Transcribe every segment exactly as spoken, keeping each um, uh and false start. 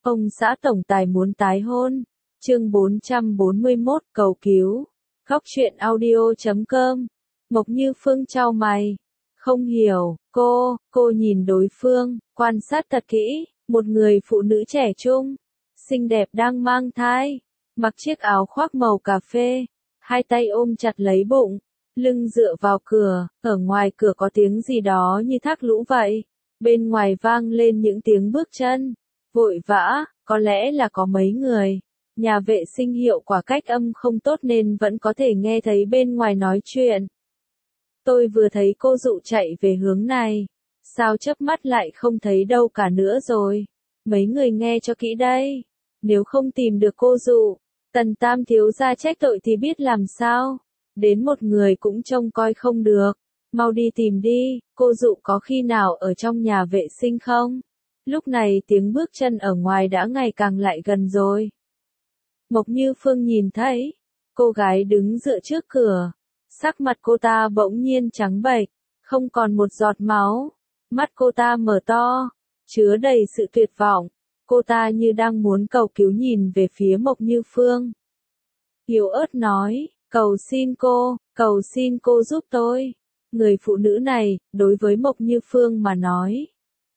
Ông xã tổng tài muốn tái hôn. Chương bốn trăm bốn mươi mốt cầu cứu. Góc truyện audio chấm com. Mộc Như Phương chau mày. Không hiểu, cô, cô nhìn đối phương, quan sát thật kỹ, một người phụ nữ trẻ trung, xinh đẹp đang mang thai, mặc chiếc áo khoác màu cà phê, hai tay ôm chặt lấy bụng, lưng dựa vào cửa, ở ngoài cửa có tiếng gì đó như thác lũ vậy, bên ngoài vang lên những tiếng bước chân, vội vã, có lẽ là có mấy người. Nhà vệ sinh hiệu quả cách âm không tốt nên vẫn có thể nghe thấy bên ngoài nói chuyện. Tôi vừa thấy cô Dụ chạy về hướng này. Sao chớp mắt lại không thấy đâu cả nữa rồi. Mấy người nghe cho kỹ đây. Nếu không tìm được cô Dụ, Tần Tam thiếu gia trách tội thì biết làm sao. Đến một người cũng trông coi không được. Mau đi tìm đi, cô Dụ có khi nào ở trong nhà vệ sinh không? Lúc này tiếng bước chân ở ngoài đã ngày càng lại gần rồi. Mộc Như Phương nhìn thấy, cô gái đứng dựa trước cửa. Sắc mặt cô ta bỗng nhiên trắng bệch, không còn một giọt máu. Mắt cô ta mở to, chứa đầy sự tuyệt vọng. Cô ta như đang muốn cầu cứu nhìn về phía Mộc Như Phương. Yếu ớt nói, cầu xin cô, cầu xin cô giúp tôi. Người phụ nữ này, đối với Mộc Như Phương mà nói,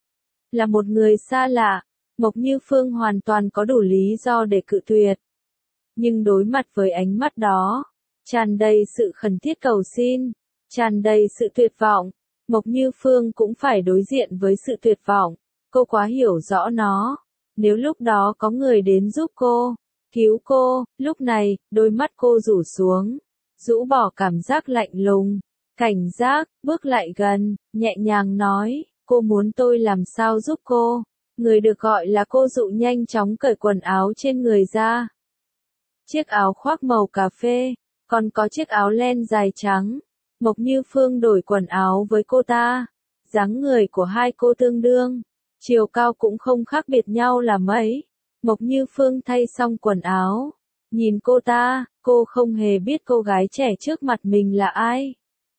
là một người xa lạ. Mộc Như Phương hoàn toàn có đủ lý do để cự tuyệt. Nhưng đối mặt với ánh mắt đó, tràn đầy sự khẩn thiết cầu xin, tràn đầy sự tuyệt vọng, Mộc Như Phương cũng phải đối diện với sự tuyệt vọng. Cô quá hiểu rõ nó. Nếu lúc đó có người đến giúp cô, cứu cô, lúc này, đôi mắt cô rủ xuống, rũ bỏ cảm giác lạnh lùng, cảnh giác, bước lại gần, nhẹ nhàng nói, cô muốn tôi làm sao giúp cô. Người được gọi là cô Dụ nhanh chóng cởi quần áo trên người ra. Chiếc áo khoác màu cà phê, còn có chiếc áo len dài trắng. Mộc Như Phương đổi quần áo với cô ta. Dáng người của hai cô tương đương, chiều cao cũng không khác biệt nhau là mấy. Mộc Như Phương thay xong quần áo, nhìn cô ta, cô không hề biết cô gái trẻ trước mặt mình là ai.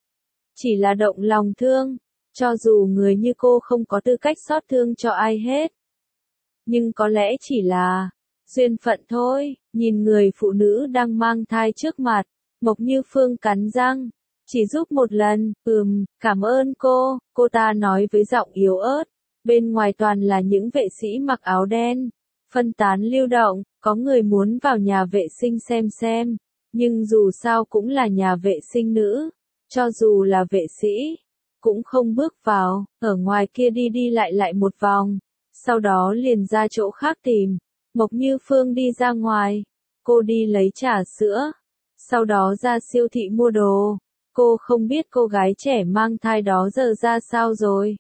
Chỉ là động lòng thương, cho dù người như cô không có tư cách xót thương cho ai hết. Nhưng có lẽ chỉ là duyên phận thôi. Nhìn người phụ nữ đang mang thai trước mặt, Mộc Như Phương cắn răng, chỉ giúp một lần, ừm, cảm ơn cô, cô ta nói với giọng yếu ớt. Bên ngoài toàn là những vệ sĩ mặc áo đen, phân tán lưu động, có người muốn vào nhà vệ sinh xem xem, nhưng dù sao cũng là nhà vệ sinh nữ, cho dù là vệ sĩ, cũng không bước vào, ở ngoài kia đi đi lại lại một vòng, sau đó liền ra chỗ khác tìm. Mộc Như Phương đi ra ngoài, cô đi lấy trà sữa, sau đó ra siêu thị mua đồ. Cô không biết cô gái trẻ mang thai đó giờ ra sao rồi.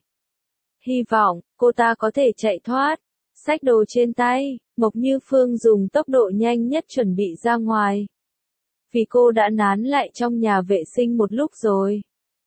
Hy vọng, cô ta có thể chạy thoát. Xách đồ trên tay, Mộc Như Phương dùng tốc độ nhanh nhất chuẩn bị ra ngoài. Vì cô đã nán lại trong nhà vệ sinh một lúc rồi.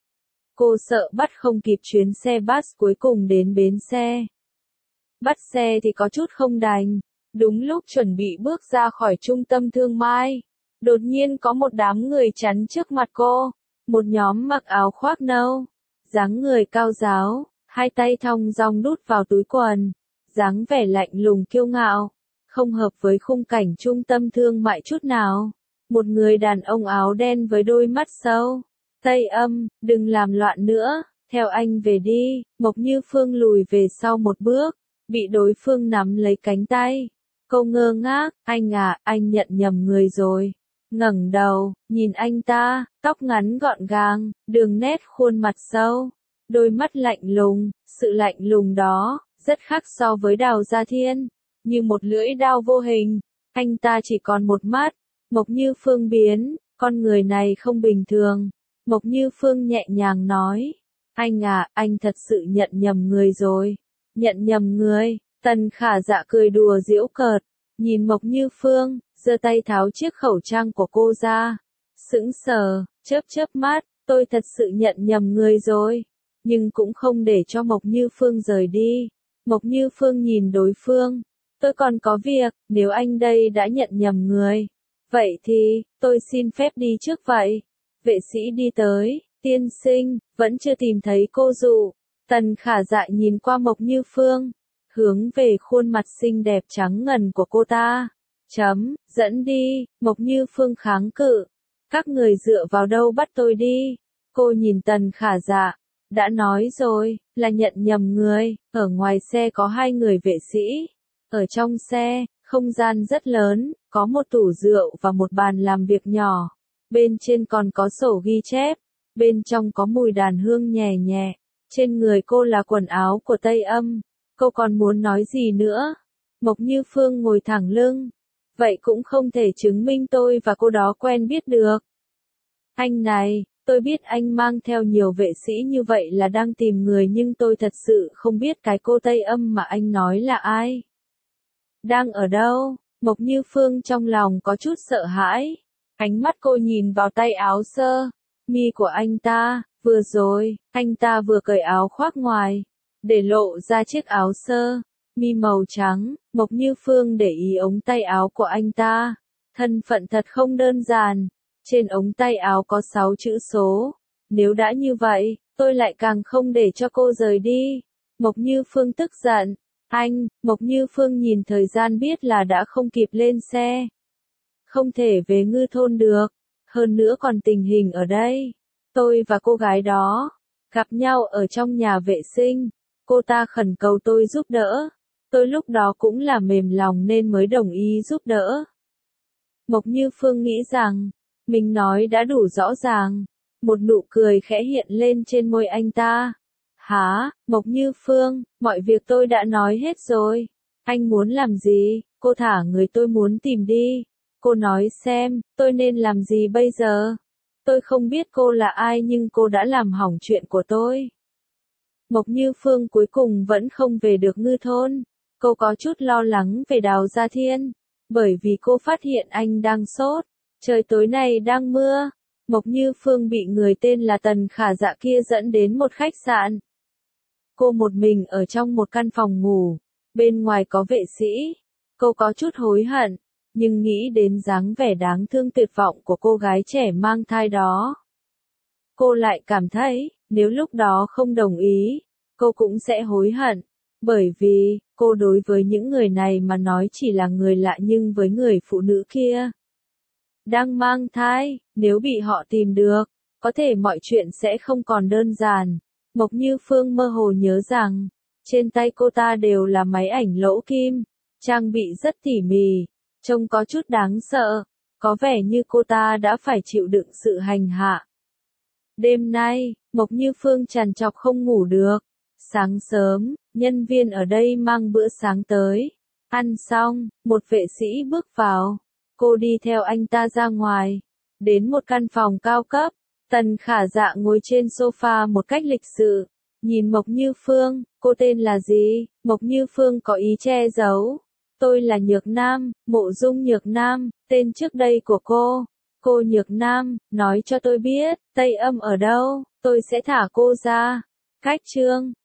Cô sợ bắt không kịp chuyến xe bus cuối cùng đến bến xe. Bắt xe thì có chút không đành. Đúng lúc chuẩn bị bước ra khỏi trung tâm thương mại, đột nhiên có một đám người chắn trước mặt cô. Một nhóm mặc áo khoác nâu, dáng người cao ráo, hai tay thong dong đút vào túi quần, dáng vẻ lạnh lùng kiêu ngạo, không hợp với khung cảnh trung tâm thương mại chút nào. Một người đàn ông áo đen với đôi mắt sâu, Tây Âm, đừng làm loạn nữa, theo anh về đi. Mộc Như Phương lùi về sau một bước, bị đối phương nắm lấy cánh tay. Cô ngơ ngác, anh à, anh nhận nhầm người rồi. Ngẩng đầu, nhìn anh ta, tóc ngắn gọn gàng, đường nét khuôn mặt sâu, đôi mắt lạnh lùng, sự lạnh lùng đó, rất khác so với Đào Gia Thiên, như một lưỡi dao vô hình. Anh ta chỉ còn một mắt. Mộc Như Phương biến, con người này không bình thường. Mộc Như Phương nhẹ nhàng nói, anh à, anh thật sự nhận nhầm người rồi. Nhận nhầm người. Tần Khả Dạ cười đùa giễu cợt, nhìn Mộc Như Phương, giơ tay tháo chiếc khẩu trang của cô ra. Sững sờ, chớp chớp mắt, tôi thật sự nhận nhầm người rồi. Nhưng cũng không để cho Mộc Như Phương rời đi. Mộc Như Phương nhìn đối phương, tôi còn có việc, nếu anh đây đã nhận nhầm người. Vậy thì, tôi xin phép đi trước vậy. Vệ sĩ đi tới, tiên sinh, vẫn chưa tìm thấy cô Dụ. Tần Khả Dạ nhìn qua Mộc Như Phương. hướng về khuôn mặt xinh đẹp trắng ngần của cô ta. Chấm, dẫn đi, Mộc Như Phương kháng cự. Các người dựa vào đâu bắt tôi đi? Cô nhìn Tần Khả Dạ. Đã nói rồi, là nhận nhầm người, ở ngoài xe có hai người vệ sĩ. Ở trong xe, không gian rất lớn, có một tủ rượu và một bàn làm việc nhỏ. Bên trên còn có sổ ghi chép. Bên trong có mùi đàn hương nhẹ nhẹ. Trên người cô là quần áo của Tây Âm. Cô còn muốn nói gì nữa? Mộc Như Phương ngồi thẳng lưng. Vậy cũng không thể chứng minh tôi và cô đó quen biết được. Anh này, tôi biết anh mang theo nhiều vệ sĩ như vậy là đang tìm người nhưng tôi thật sự không biết cái cô Tây Âm mà anh nói là ai. Đang ở đâu? Mộc Như Phương trong lòng có chút sợ hãi. Ánh mắt cô nhìn vào tay áo sơ mi của anh ta. Vừa rồi, anh ta vừa cởi áo khoác ngoài, để lộ ra chiếc áo sơ mi màu trắng. Mộc Như Phương để ý ống tay áo của anh ta. Thân phận thật không đơn giản. Trên ống tay áo có sáu chữ số. Nếu đã như vậy, tôi lại càng không để cho cô rời đi. Mộc Như Phương tức giận. Anh, Mộc Như Phương nhìn thời gian biết là đã không kịp lên xe. Không thể về Ngư Thôn được. Hơn nữa còn tình hình ở đây. Tôi và cô gái đó gặp nhau ở trong nhà vệ sinh. Cô ta khẩn cầu tôi giúp đỡ. Tôi lúc đó cũng là mềm lòng nên mới đồng ý giúp đỡ. Mộc Như Phương nghĩ rằng, mình nói đã đủ rõ ràng. Một nụ cười khẽ hiện lên trên môi anh ta. Hả, Mộc Như Phương, mọi việc tôi đã nói hết rồi. Anh muốn làm gì? Cô thả người tôi muốn tìm đi. Cô nói xem, tôi nên làm gì bây giờ? Tôi không biết cô là ai nhưng cô đã làm hỏng chuyện của tôi. Mộc Như Phương cuối cùng vẫn không về được Ngư Thôn. Cô có chút lo lắng về Đào Gia Thiên. Bởi vì cô phát hiện anh đang sốt. Trời tối nay đang mưa. Mộc Như Phương bị người tên là Tần Khả Dạ kia dẫn đến một khách sạn. Cô một mình ở trong một căn phòng ngủ. Bên ngoài có vệ sĩ. Cô có chút hối hận. Nhưng nghĩ đến dáng vẻ đáng thương tuyệt vọng của cô gái trẻ mang thai đó. Cô lại cảm thấy, nếu lúc đó không đồng ý, cô cũng sẽ hối hận. Bởi vì, cô đối với những người này mà nói chỉ là người lạ nhưng với người phụ nữ kia đang mang thai, nếu bị họ tìm được, có thể mọi chuyện sẽ không còn đơn giản. Mộc Như Phương mơ hồ nhớ rằng, trên tay cô ta đều là máy ảnh lỗ kim, trang bị rất tỉ mỉ, trông có chút đáng sợ, có vẻ như cô ta đã phải chịu đựng sự hành hạ. Đêm nay, Mộc Như Phương trằn trọc không ngủ được. Sáng sớm, nhân viên ở đây mang bữa sáng tới. Ăn xong, một vệ sĩ bước vào. Cô đi theo anh ta ra ngoài. Đến một căn phòng cao cấp. Tần Khả Dạ ngồi trên sofa một cách lịch sự. Nhìn Mộc Như Phương, cô tên là gì? Mộc Như Phương có ý che giấu. Tôi là Nhược Nam, Mộ Dung Nhược Nam, tên trước đây của cô. Cô Nhược Nam, nói cho tôi biết, Tây Âm ở đâu, tôi sẽ thả cô ra. Cách chương